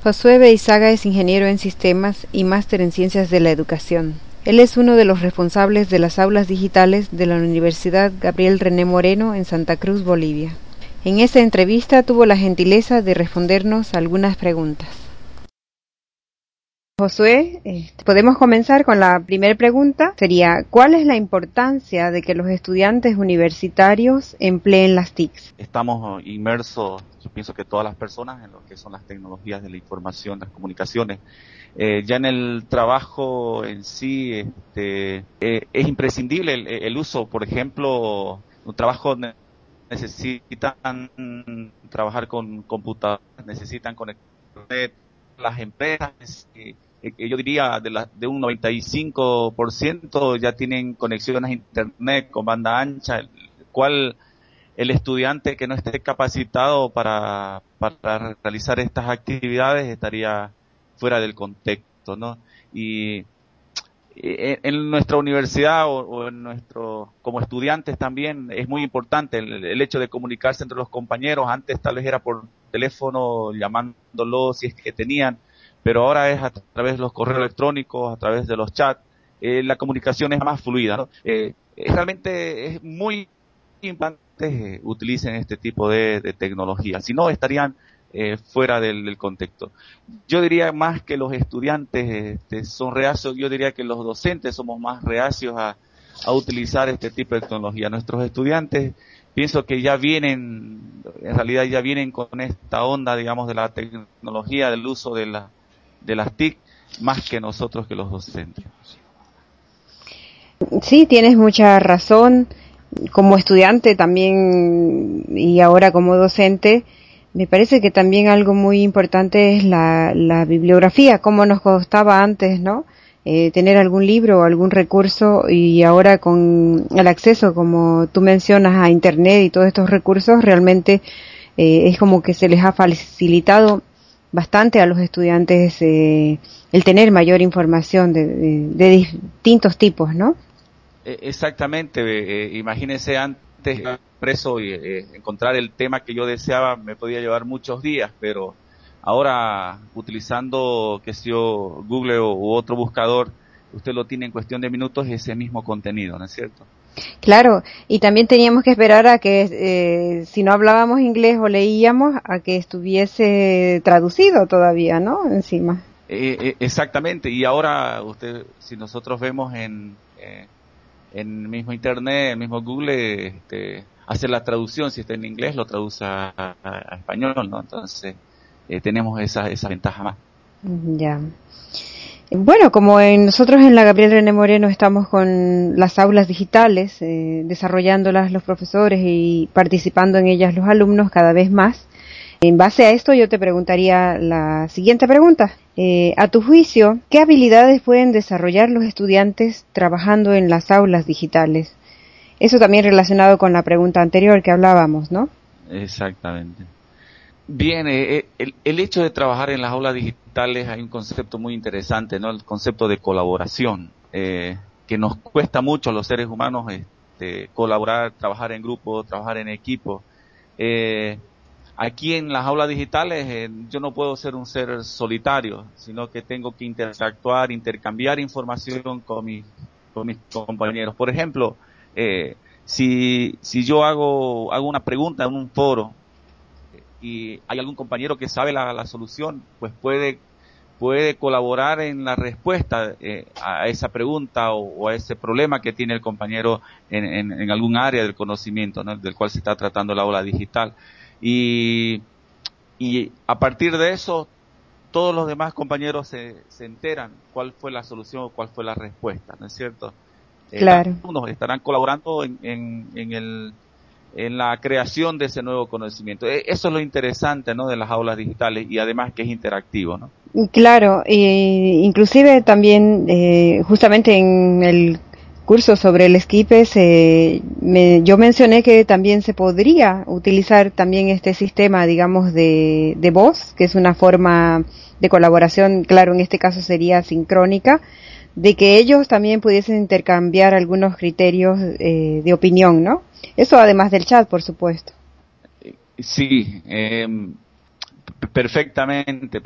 Josué Beizaga es ingeniero en sistemas y máster en ciencias de la educación. Él es uno de los responsables de las aulas digitales de la Universidad Gabriel René Moreno en Santa Cruz, Bolivia. En esa entrevista tuvo la gentileza de respondernos algunas preguntas. Josué, podemos comenzar con la primera pregunta. Sería, ¿cuál es la importancia de que los estudiantes universitarios empleen las TICs? Estamos inmersos, yo pienso que todas las personas, en lo que son las tecnologías de la información, las comunicaciones. Ya en el trabajo en sí, es imprescindible el uso. Por ejemplo, un trabajo necesitan trabajar con computadoras, necesitan conectar las empresas. Yo diría de un 95% ya tienen conexiones a internet con banda ancha, el cual el estudiante que no esté capacitado para realizar estas actividades estaría fuera del contexto, ¿no? Y en nuestra universidad o en como estudiantes también es muy importante el hecho de comunicarse entre los compañeros. Antes tal vez era por teléfono, llamándolos si es que tenían, pero ahora es a través de los correos electrónicos, a través de los chats. La comunicación es más fluida, ¿no? Realmente es muy importante utilicen este tipo de tecnología, si no estarían fuera del contexto. Yo diría más que los estudiantes son reacios, yo diría que los docentes somos más reacios a utilizar este tipo de tecnología. Nuestros estudiantes pienso que en realidad ya vienen con esta onda, digamos, de la tecnología, del uso de las TIC, más que nosotros, que los docentes. Sí, tienes mucha razón. Como estudiante también y ahora como docente, me parece que también algo muy importante es la bibliografía, como nos costaba antes, ¿no? Tener algún libro o algún recurso, y ahora con el acceso, como tú mencionas, a internet y todos estos recursos, realmente es como que se les ha facilitado bastante a los estudiantes el tener mayor información de distintos tipos, ¿no? Exactamente, imagínense antes preso y encontrar el tema que yo deseaba me podía llevar muchos días, pero ahora utilizando, qué sé yo, Google u otro buscador, usted lo tiene en cuestión de minutos ese mismo contenido, ¿no es cierto? Claro, y también teníamos que esperar a que, si no hablábamos inglés o leíamos, a que estuviese traducido todavía, ¿no? Encima. Exactamente, y ahora si nosotros vemos en el mismo internet, el mismo Google, hace la traducción, si está en inglés lo traduce a español, ¿no? Entonces tenemos esa ventaja más. Ya. Bueno, como nosotros en la Gabriel René Moreno estamos con las aulas digitales, desarrollándolas los profesores y participando en ellas los alumnos cada vez más. En base a esto yo te preguntaría la siguiente pregunta. A tu juicio, ¿qué habilidades pueden desarrollar los estudiantes trabajando en las aulas digitales? Eso también relacionado con la pregunta anterior que hablábamos, ¿no? Exactamente. Bien, el hecho de trabajar en las aulas digitales, hay un concepto muy interesante, ¿no? El concepto de colaboración, que nos cuesta mucho a los seres humanos colaborar, trabajar en grupo, trabajar en equipo. Aquí en las aulas digitales yo no puedo ser un ser solitario, sino que tengo que interactuar, intercambiar información con mis compañeros. Por ejemplo, si yo hago una pregunta en un foro y hay algún compañero que sabe la solución, pues puede colaborar en la respuesta a esa pregunta o a ese problema que tiene el compañero en algún área del conocimiento, ¿no? Del cual se está tratando la aula digital. Y a partir de eso, todos los demás compañeros se enteran cuál fue la solución o cuál fue la respuesta, ¿no es cierto? Claro. Algunos estarán colaborando en la creación de ese nuevo conocimiento. Eso es lo interesante, ¿no?, de las aulas digitales, y además que es interactivo, ¿no? Claro, inclusive también justamente en el curso sobre el Esquipes yo mencioné que también se podría utilizar también este sistema, digamos, de voz, que es una forma de colaboración, claro, en este caso sería sincrónica, de que ellos también pudiesen intercambiar algunos criterios de opinión, ¿no? Eso además del chat, por supuesto. Sí, Perfectamente.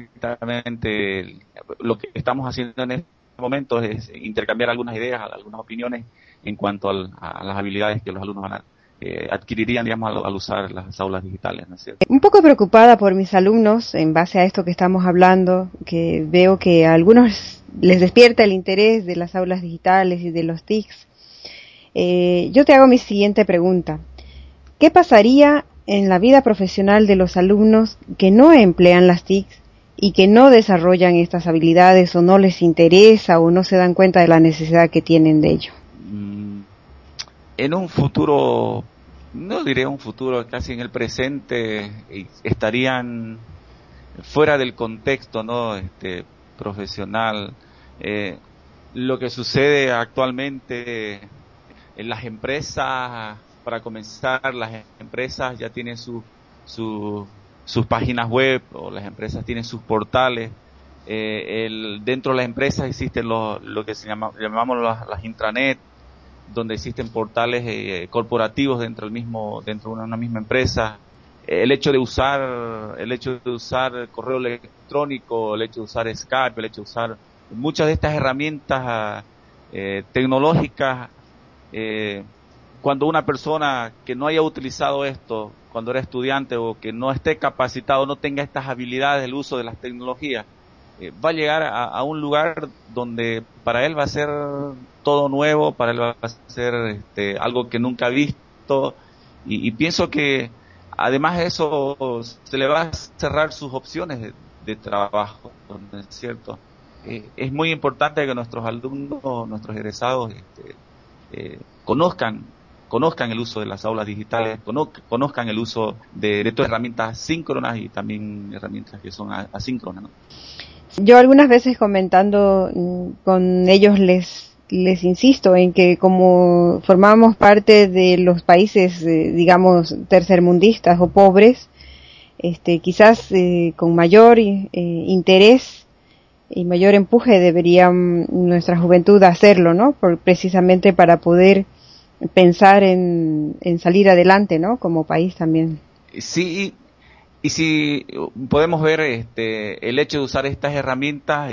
Lo que estamos haciendo en este momento es intercambiar algunas ideas, algunas opiniones en cuanto a las habilidades que los alumnos van a adquirirían, digamos, al usar las aulas digitales, ¿no es cierto? Un poco preocupada por mis alumnos en base a esto que estamos hablando, que veo que a algunos les despierta el interés de las aulas digitales y de los TICs. Yo te hago mi siguiente pregunta. ¿Qué pasaría en la vida profesional de los alumnos que no emplean las TICs y que no desarrollan estas habilidades o no les interesa o no se dan cuenta de la necesidad que tienen de ello? En un futuro, no diré un futuro, casi en el presente, estarían fuera del contexto, ¿no? Profesional. Lo que sucede actualmente en las empresas, para comenzar, las empresas ya tienen sus páginas web, o las empresas tienen sus portales. Dentro de las empresas existen lo que llamamos las intranet, donde existen portales corporativos dentro de una misma empresa. El hecho de usar correo electrónico, el hecho de usar Skype, el hecho de usar muchas de estas herramientas tecnológicas, cuando una persona que no haya utilizado esto cuando era estudiante o que no esté capacitado, no tenga estas habilidades del uso de las tecnologías, va a llegar a un lugar donde para él va a ser todo nuevo, para él va a ser algo que nunca ha visto, y pienso que además de eso se le va a cerrar sus opciones de trabajo, ¿no es cierto? Es muy importante que nuestros alumnos, nuestros egresados, conozcan el uso de las aulas digitales, conozcan el uso de todas herramientas síncronas y también herramientas que son asíncronas, ¿no? Yo algunas veces comentando con ellos les insisto en que como formamos parte de los países, digamos, tercermundistas o pobres, quizás con mayor interés y mayor empuje debería nuestra juventud hacerlo, ¿no? Precisamente para poder pensar en salir adelante, ¿no? Como país también. Sí, y si podemos ver el hecho de usar estas herramientas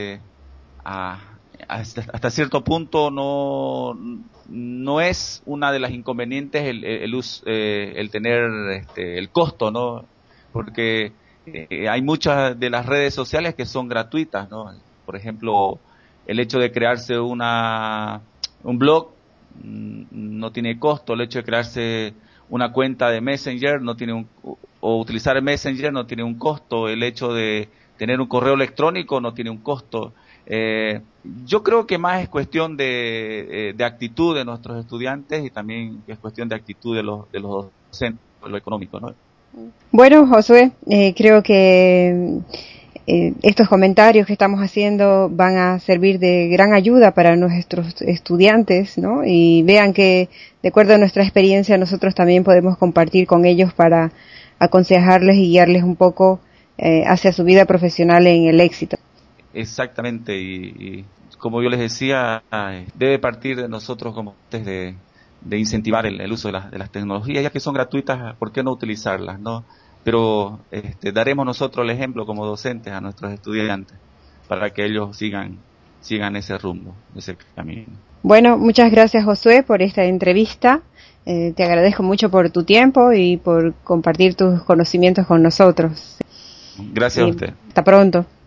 hasta cierto punto no es una de las inconvenientes el tener el costo, ¿no? Porque hay muchas de las redes sociales que son gratuitas, ¿no? Por ejemplo, el hecho de crearse un blog no tiene costo, el hecho de crearse una cuenta de Messenger o utilizar Messenger no tiene un costo, el hecho de tener un correo electrónico no tiene un costo. Yo creo que más es cuestión de actitud de nuestros estudiantes y también es cuestión de actitud de los docentes, lo económico, ¿no? Bueno, Josué, creo que estos comentarios que estamos haciendo van a servir de gran ayuda para nuestros estudiantes, ¿no? Y vean que, de acuerdo a nuestra experiencia, nosotros también podemos compartir con ellos para aconsejarles y guiarles un poco hacia su vida profesional en el éxito. Exactamente, y como yo les decía, debe partir de nosotros como de incentivar el uso de las tecnologías, ya que son gratuitas, ¿por qué no utilizarlas, no? Pero daremos nosotros el ejemplo como docentes a nuestros estudiantes para que ellos sigan ese rumbo, ese camino. Bueno, muchas gracias, Josué, por esta entrevista. Te agradezco mucho por tu tiempo y por compartir tus conocimientos con nosotros. Gracias a usted. Hasta pronto.